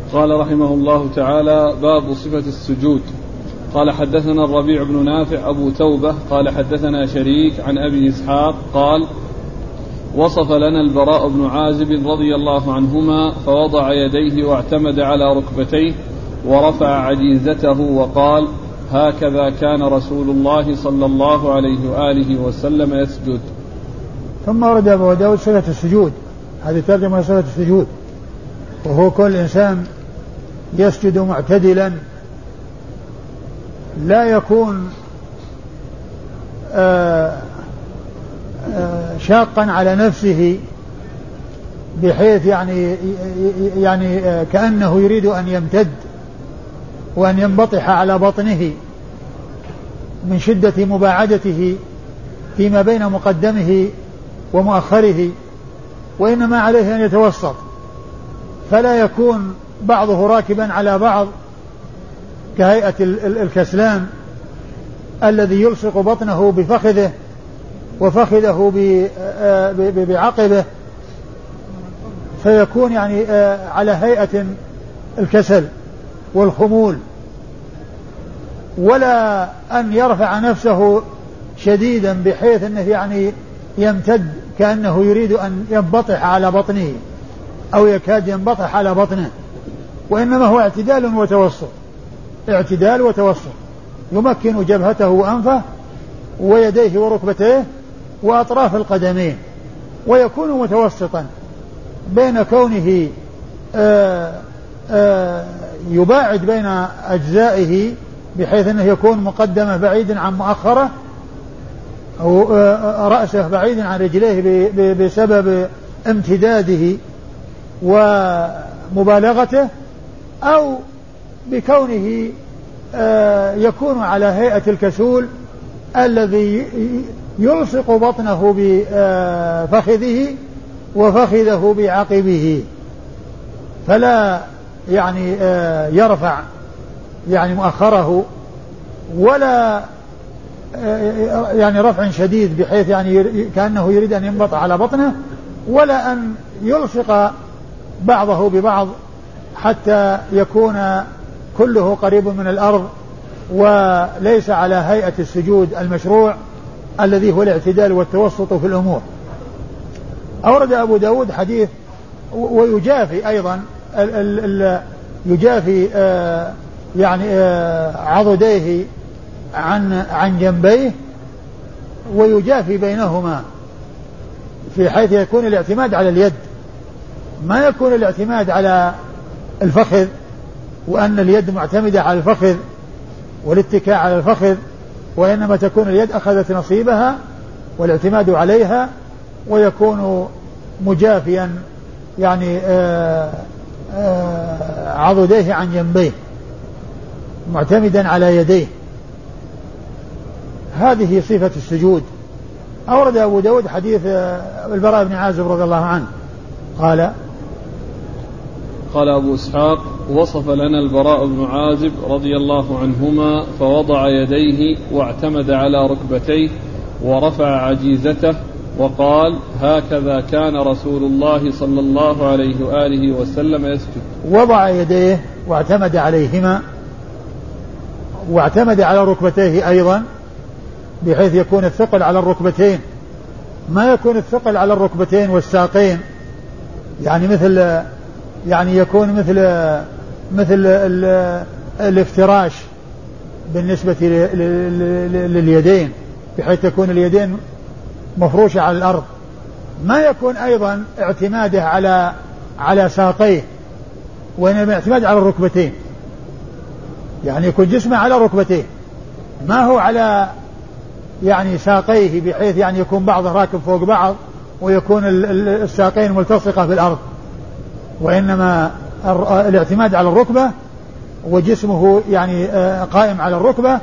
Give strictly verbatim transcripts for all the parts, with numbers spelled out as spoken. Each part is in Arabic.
قال رحمه الله تعالى: باب صفة السجود. قال: حدثنا الربيع بن نافع أبو توبة قال حدثنا شريك عن أبي إسحاق قال: وصف لنا البراء بن عازب رضي الله عنهما فوضع يديه واعتمد على ركبتيه ورفع عجيزته وقال: هكذا كان رسول الله صلى الله عليه وآله وسلم يسجد. ثم ورد أبو داود صفة السجود. هذه ترجمة صفة السجود، وهو كل إنسان يسجد معتدلا لا يكون آآ آآ شاقا على نفسه بحيث يعني يعني كأنه يريد أن يمتد وأن ينبطح على بطنه من شدة مباعدته فيما بين مقدمه ومؤخره، وإنما عليه أن يتوسط، فلا يكون بعضه راكبا على بعض كهيئة الكسلان الذي يلصق بطنه بفخذه وفخذه بعقبه، فيكون يعني على هيئة الكسل والخمول، ولا أن يرفع نفسه شديدا بحيث أنه يعني يمتد كأنه يريد أن ينبطح على بطنه أو يكاد ينبطح على بطنه، وإنما هو اعتدال وتوسط، اعتدال وتوسط، يمكن جبهته وأنفه ويديه وركبتيه وأطراف القدمين، ويكون متوسطا بين كونه آآ آآ يباعد بين أجزائه بحيث أنه يكون مقدمه بعيدا عن مؤخره أو رأسه بعيدا عن رجليه بسبب امتداده ومبالغته، أو بكونه يكون على هيئة الكسول الذي يلصق بطنه بفخذه وفخذه بعقبه، فلا يعني يرفع يعني مؤخره ولا يعني رفع شديد بحيث يعني كأنه يريد أن ينبط على بطنه، ولا أن يلصق بعضه ببعض حتى يكون كله قريب من الأرض وليس على هيئة السجود المشروع الذي هو الاعتدال والتوسط في الأمور. أورد أبو داود حديث ويجافي أيضا ال ال ال يجافي آه يعني آه عضديه عن عن جنبيه، ويجافي بينهما في حيث يكون الاعتماد على اليد، ما يكون الاعتماد على الفخذ وأن اليد معتمدة على الفخذ والاتكاء على الفخذ، وإنما تكون اليد أخذت نصيبها والاعتماد عليها، ويكون مجافيا يعني آآ آآ عضديه عن جنبيه معتمدا على يديه. هذه صفة السجود. أورد أبو داود حديث البراء بن عازب رضي الله عنه قال: قال أبو إسحاق: وصف لنا البراء بن عازب رضي الله عنهما فوضع يديه واعتمد على ركبتيه ورفع عجيزته وقال: هكذا كان رسول الله صلى الله عليه وآله وسلم يسجد. وضع يديه واعتمد عليهما واعتمد على ركبتيه أيضا بحيث يكون الثقل على الركبتين، ما يكون الثقل على الركبتين والساقين، يعني مثل يعني يكون مثل مثل الافتراش بالنسبة لليدين بحيث تكون اليدين مفروشة على الأرض، ما يكون أيضا اعتماده على على ساقيه، وإنما اعتماد على الركبتين، يعني يكون جسمه على ركبتيه ما هو على يعني ساقيه بحيث يعني يكون بعضه راكب فوق بعض ويكون الساقين ملتصقة بالأرض، وإنما الاعتماد على الركبة وجسمه يعني قائم على الركبة،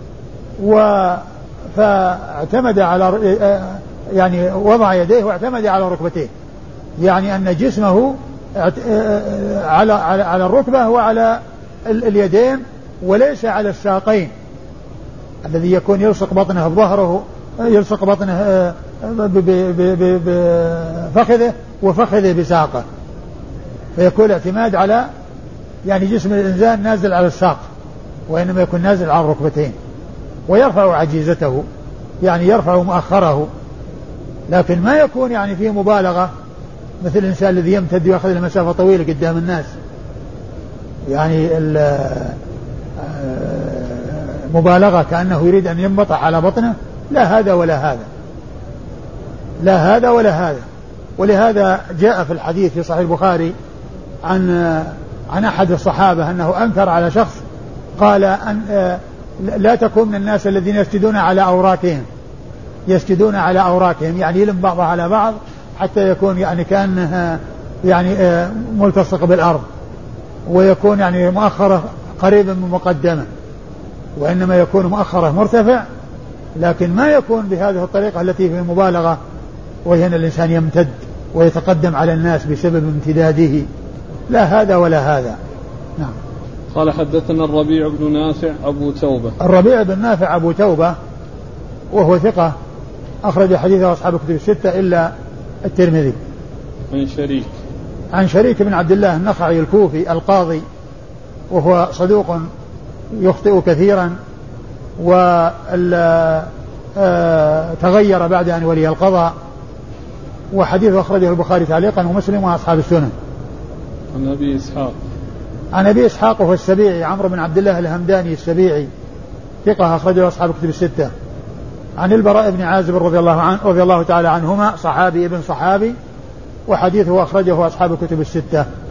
فاعتمد على يعني وضع يديه واعتمد على ركبتيه، يعني أن جسمه على على على الركبة وعلى اليدين وليس على الساقين الذي يكون يلصق بطنه بظهره يلصق بطنه بفخذه وفخذه بساقه، فيكون الاعتماد على يعني جسم الإنسان نازل على الساق، وإنما يكون نازل على الركبتين، ويرفع عجيزته يعني يرفع مؤخره، لكن ما يكون يعني فيه مبالغة مثل الإنسان الذي يمتد ويأخذ المسافة طويلة قدام الناس، يعني مبالغة كأنه يريد أن ينبطح على بطنه، لا هذا ولا هذا، لا هذا ولا هذا. ولهذا جاء في الحديث في صحيح البخاري عن عن أحد الصحابة أنه أنكر على شخص قال أن لا تكون من الناس الذين يسجدون على أوراكهم، يسجدون على أوراكهم يعني يلم بعضها على بعض حتى يكون يعني كأنه يعني ملتصق بالأرض، ويكون يعني مؤخرة قريبا من مقدمة، وإنما يكون مؤخرة مرتفع، لكن ما يكون بهذه الطريقة التي في مبالغة، وهي أن الإنسان يمتد ويتقدم على الناس بسبب امتداده، لا هذا ولا هذا. نعم. قال حدثنا الربيع بن نافع أبو توبة. الربيع بن نافع أبو توبة وهو ثقة أخرج حديثه أصحاب الكتب الستة إلا الترمذي. عن شريك عن شريك بن عبد الله النخعي الكوفي القاضي، وهو صدوق يخطئ كثيرا، وتغير بعد أن ولي القضاء، وحديثه أخرجه البخاري تعليقا ومسلم وأصحاب السنن. عن أبي إسحاق عن أبي إسحاق وهو السبيعي عمرو بن عبد الله الهمداني السبيعي ثقة أخرجه أصحاب الكتب الستة. عن البراء بن عازب رضي الله عنه رضي الله تعالى عنهما، صحابي ابن صحابي، وحديثه أخرجه أصحاب الكتب الستة.